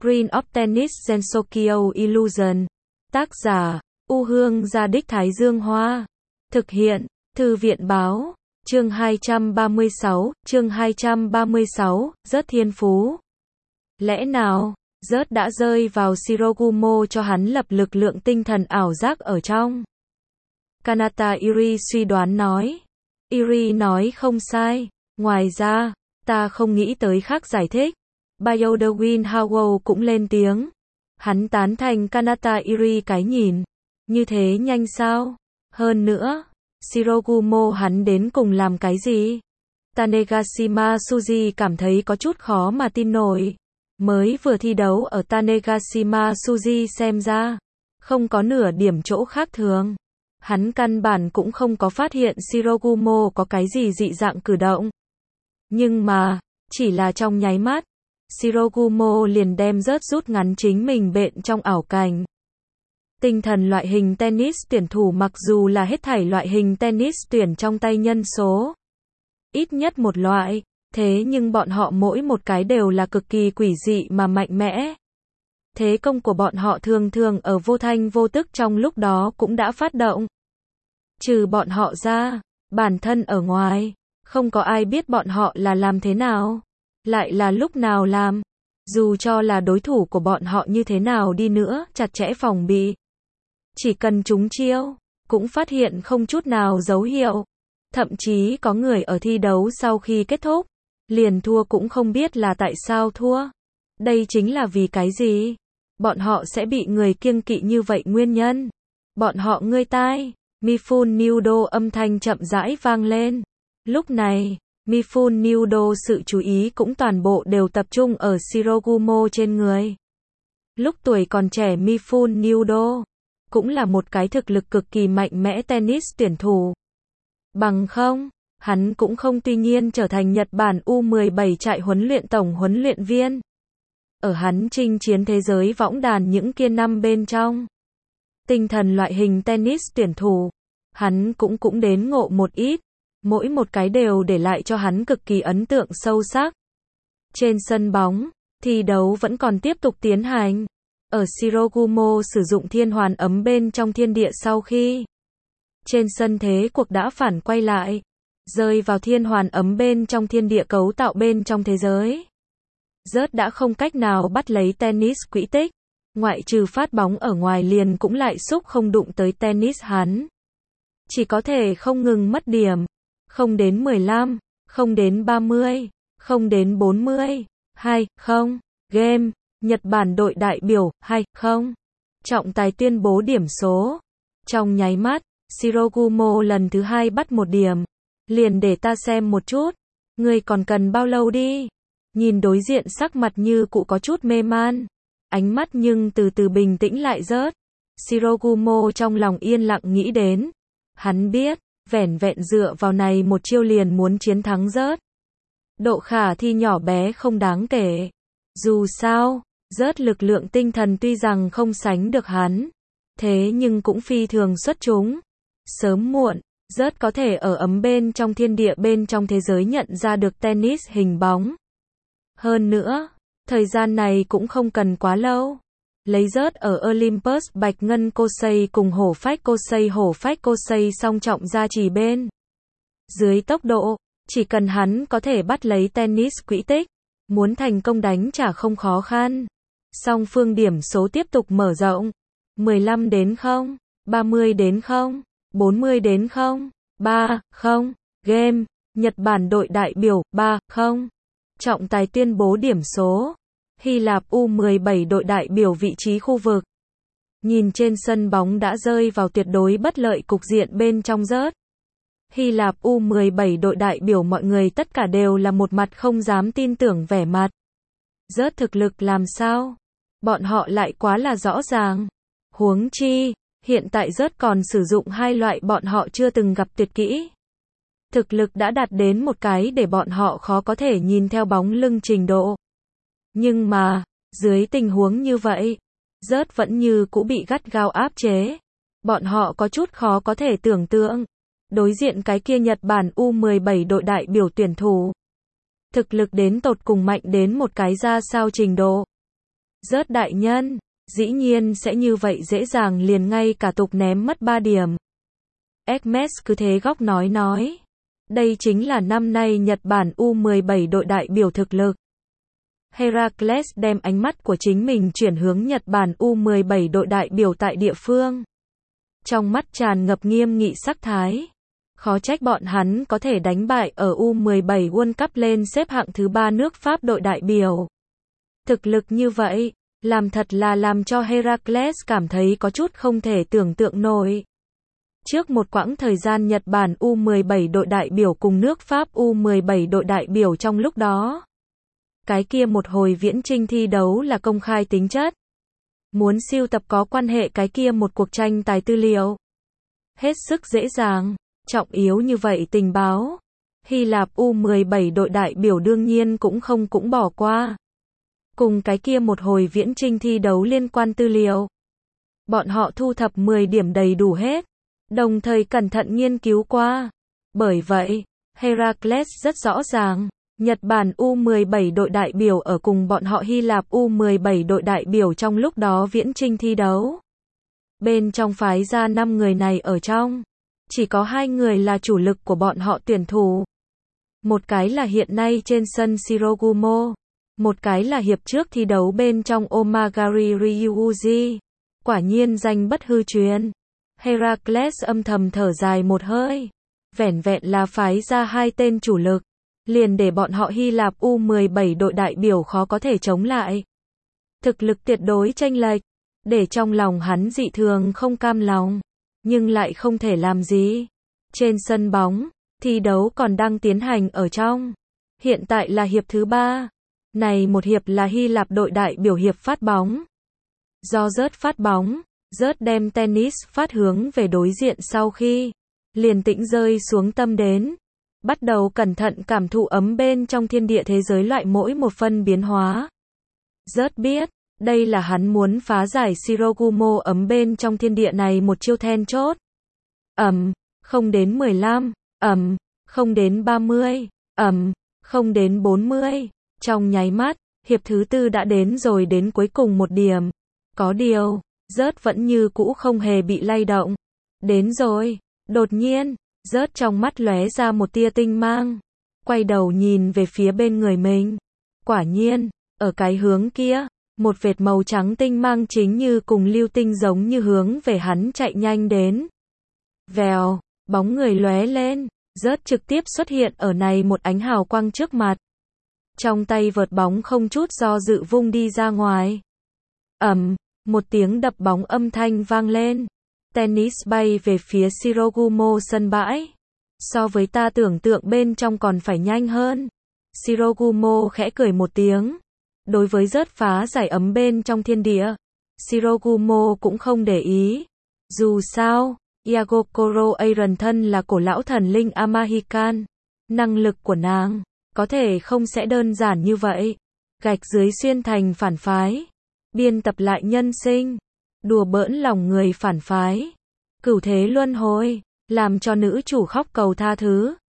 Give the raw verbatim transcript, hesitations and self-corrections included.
Green of Tennis Gensokyo Illusion. Tác giả, U Hương Gia Đích Thái Dương Hoa. Thực hiện, Thư viện Báo. Chương hai trăm ba mươi sáu, chương hai trăm ba mươi sáu, Rớt thiên phú. Lẽ nào, Rớt đã rơi vào Shirogumo cho hắn lập lực lượng tinh thần ảo giác ở trong? Kanata Iri suy đoán nói. Iri nói không sai. Ngoài ra, ta không nghĩ tới khác giải thích. Bioderwin Howell cũng lên tiếng. Hắn tán thành Kanata Iri cái nhìn. Như thế nhanh sao? Hơn nữa, Shirogumo hắn đến cùng làm cái gì? Tanegashima Suji cảm thấy có chút khó mà tin nổi. Mới vừa thi đấu ở Tanegashima Suji xem ra, không có nửa điểm chỗ khác thường. Hắn căn bản cũng không có phát hiện Shirogumo có cái gì dị dạng cử động. Nhưng mà, chỉ là trong nháy mắt, Shirogumo liền đem Rớt rút ngắn chính mình bện trong ảo cảnh. Tinh thần loại hình tennis tuyển thủ mặc dù là hết thảy loại hình tennis tuyển trong tay nhân số ít nhất một loại, thế nhưng bọn họ mỗi một cái đều là cực kỳ quỷ dị mà mạnh mẽ. Thế công của bọn họ thường thường ở vô thanh vô tức trong lúc đó cũng đã phát động. Trừ bọn họ ra, bản thân ở ngoài, không có ai biết bọn họ là làm thế nào, lại là lúc nào làm. Dù cho là đối thủ của bọn họ như thế nào đi nữa, chặt chẽ phòng bị. Chỉ cần trúng chiêu, cũng phát hiện không chút nào dấu hiệu. Thậm chí có người ở thi đấu sau khi kết thúc, liền thua cũng không biết là tại sao thua. Đây chính là vì cái gì? Bọn họ sẽ bị người kiêng kỵ như vậy nguyên nhân. Bọn họ ngươi tai. Mifune Nudo âm thanh chậm rãi vang lên. Lúc này, Mifune Nudo sự chú ý cũng toàn bộ đều tập trung ở Shirogumo trên người. Lúc tuổi còn trẻ Mifune Nudo cũng là một cái thực lực cực kỳ mạnh mẽ tennis tuyển thủ. Bằng không, hắn cũng không tuy nhiên trở thành Nhật Bản U mười bảy trại huấn luyện tổng huấn luyện viên. Ở hắn chinh chiến thế giới võng đàn những kia năm bên trong, tinh thần loại hình tennis tuyển thủ, hắn cũng cũng đến ngộ một ít, mỗi một cái đều để lại cho hắn cực kỳ ấn tượng sâu sắc. Trên sân bóng, thi đấu vẫn còn tiếp tục tiến hành. Ở Shirogumo sử dụng thiên hoàn ấm bên trong thiên địa sau khi trên sân thế cuộc đã phản quay lại, rơi vào thiên hoàn ấm bên trong thiên địa cấu tạo bên trong thế giới. Rớt đã không cách nào bắt lấy tennis quỹ tích, ngoại trừ phát bóng ở ngoài liền cũng lại xúc không đụng tới tennis hắn. Chỉ có thể không ngừng mất điểm, không đến mười lăm, không đến ba mươi, không đến bốn mươi, hai không, game. Nhật Bản đội đại biểu, hai không. Trọng tài tuyên bố điểm số. Trong nháy mắt, Shirogumo lần thứ hai bắt một điểm. Liền để ta xem một chút. Ngươi còn cần bao lâu đi? Nhìn đối diện sắc mặt như cụ có chút mê man. Ánh mắt nhưng từ từ bình tĩnh lại Rớt. Shirogumo trong lòng yên lặng nghĩ đến. Hắn biết, vẻn vẹn dựa vào này một chiêu liền muốn chiến thắng Rớt. Độ khả thi nhỏ bé không đáng kể. Dù sao, Rớt lực lượng tinh thần tuy rằng không sánh được hắn, thế nhưng cũng phi thường xuất chúng. Sớm muộn, Rớt có thể ở ấm bên trong thiên địa bên trong thế giới nhận ra được tennis hình bóng. Hơn nữa, thời gian này cũng không cần quá lâu. Lấy Rớt ở Olympus Bạch Ngân Kosei cùng hổ phách Kosei hổ phách Kosei song trọng gia trì bên dưới tốc độ, chỉ cần hắn có thể bắt lấy tennis quỹ tích, muốn thành công đánh trả không khó khăn. Song phương điểm số tiếp tục mở rộng. mười lăm đến không, ba mươi đến không, bốn mươi đến không, ba không, game. Nhật Bản đội đại biểu, ba không. Trọng tài tuyên bố điểm số. Hy Lạp U mười bảy đội đại biểu vị trí khu vực. Nhìn trên sân bóng đã rơi vào tuyệt đối bất lợi cục diện bên trong Rớt. Hy Lạp U mười bảy đội đại biểu mọi người tất cả đều là một mặt không dám tin tưởng vẻ mặt. Rớt thực lực làm sao? Bọn họ lại quá là rõ ràng. Huống chi, hiện tại Rớt còn sử dụng hai loại bọn họ chưa từng gặp tuyệt kỹ. Thực lực đã đạt đến một cái để bọn họ khó có thể nhìn theo bóng lưng trình độ. Nhưng mà, dưới tình huống như vậy, Rớt vẫn như cũ bị gắt gao áp chế. Bọn họ có chút khó có thể tưởng tượng. Đối diện cái kia Nhật Bản U mười bảy đội đại biểu tuyển thủ. Thực lực đến tột cùng mạnh đến một cái ra sao trình độ. Rớt đại nhân, dĩ nhiên sẽ như vậy dễ dàng liền ngay cả tục ném mất ba điểm. Hermes cứ thế góc nói nói. Đây chính là năm nay Nhật Bản U mười bảy đội đại biểu thực lực. Heracles đem ánh mắt của chính mình chuyển hướng Nhật Bản U mười bảy đội đại biểu tại địa phương. Trong mắt tràn ngập nghiêm nghị sắc thái. Khó trách bọn hắn có thể đánh bại ở U mười bảy World Cup lên xếp hạng thứ ba nước Pháp đội đại biểu. Thực lực như vậy, làm thật là làm cho Heracles cảm thấy có chút không thể tưởng tượng nổi. Trước một quãng thời gian Nhật Bản U mười bảy đội đại biểu cùng nước Pháp U mười bảy đội đại biểu trong lúc đó. Cái kia một hồi viễn trinh thi đấu là công khai tính chất. Muốn siêu tập có quan hệ cái kia một cuộc tranh tài tư liệu. Hết sức dễ dàng, trọng yếu như vậy tình báo. Hy Lạp U mười bảy đội đại biểu đương nhiên cũng không cũng bỏ qua. Cùng cái kia một hồi viễn trinh thi đấu liên quan tư liệu. Bọn họ thu thập mười điểm đầy đủ hết. Đồng thời cẩn thận nghiên cứu qua. Bởi vậy, Heracles rất rõ ràng, Nhật Bản U mười bảy đội đại biểu ở cùng bọn họ Hy Lạp U mười bảy đội đại biểu trong lúc đó viễn trinh thi đấu. Bên trong phái ra năm người này ở trong, chỉ có hai người là chủ lực của bọn họ tuyển thủ. Một cái là hiện nay trên sân Shirogumo, một cái là hiệp trước thi đấu bên trong Omagari Ryuji. Quả nhiên danh bất hư truyền. Heracles âm thầm thở dài một hơi. Vẻn vẹn là phái ra hai tên chủ lực, liền để bọn họ Hy Lạp U mười bảy đội đại biểu khó có thể chống lại. Thực lực tuyệt đối chênh lệch, để trong lòng hắn dị thường không cam lòng, nhưng lại không thể làm gì. Trên sân bóng, thi đấu còn đang tiến hành ở trong. Hiện tại là hiệp thứ ba. Này một hiệp là Hy Lạp đội đại biểu hiệp phát bóng. Do rớt phát bóng, rớt đem tennis phát hướng về đối diện sau khi liền tĩnh rơi xuống tâm đến. Bắt đầu cẩn thận cảm thụ ấm bên trong thiên địa thế giới loại mỗi một phân biến hóa. Rớt biết, đây là hắn muốn phá giải Shirogumo ấm bên trong thiên địa này một chiêu then chốt. Ẩm, không đến mười lăm, ẩm, không đến ba mươi, ẩm, không đến bốn mươi. Trong nháy mắt, hiệp thứ tư đã đến rồi đến cuối cùng một điểm. Có điều, rớt vẫn như cũ không hề bị lay động. Đến rồi, đột nhiên, rớt trong mắt lóe ra một tia tinh mang. Quay đầu nhìn về phía bên người mình. Quả nhiên, ở cái hướng kia, một vệt màu trắng tinh mang chính như cùng lưu tinh giống như hướng về hắn chạy nhanh đến. Vèo, bóng người lóe lên, rớt trực tiếp xuất hiện ở này một ánh hào quang trước mặt. Trong tay vợt bóng không chút do dự vung đi ra ngoài. Ầm, một tiếng đập bóng âm thanh vang lên. Tennis bay về phía Shirogumo sân bãi. So với ta tưởng tượng bên trong còn phải nhanh hơn. Shirogumo khẽ cười một tiếng. Đối với rớt phá giải ấm bên trong thiên địa, Shirogumo cũng không để ý. Dù sao, Yagokoro Aaron thân là cổ lão thần linh Amahikan. Năng lực của nàng có thể không sẽ đơn giản như vậy. Gạch dưới xuyên thành phản phái, biên tập lại nhân sinh, đùa bỡn lòng người phản phái, cửu thế luân hồi, làm cho nữ chủ khóc cầu tha thứ.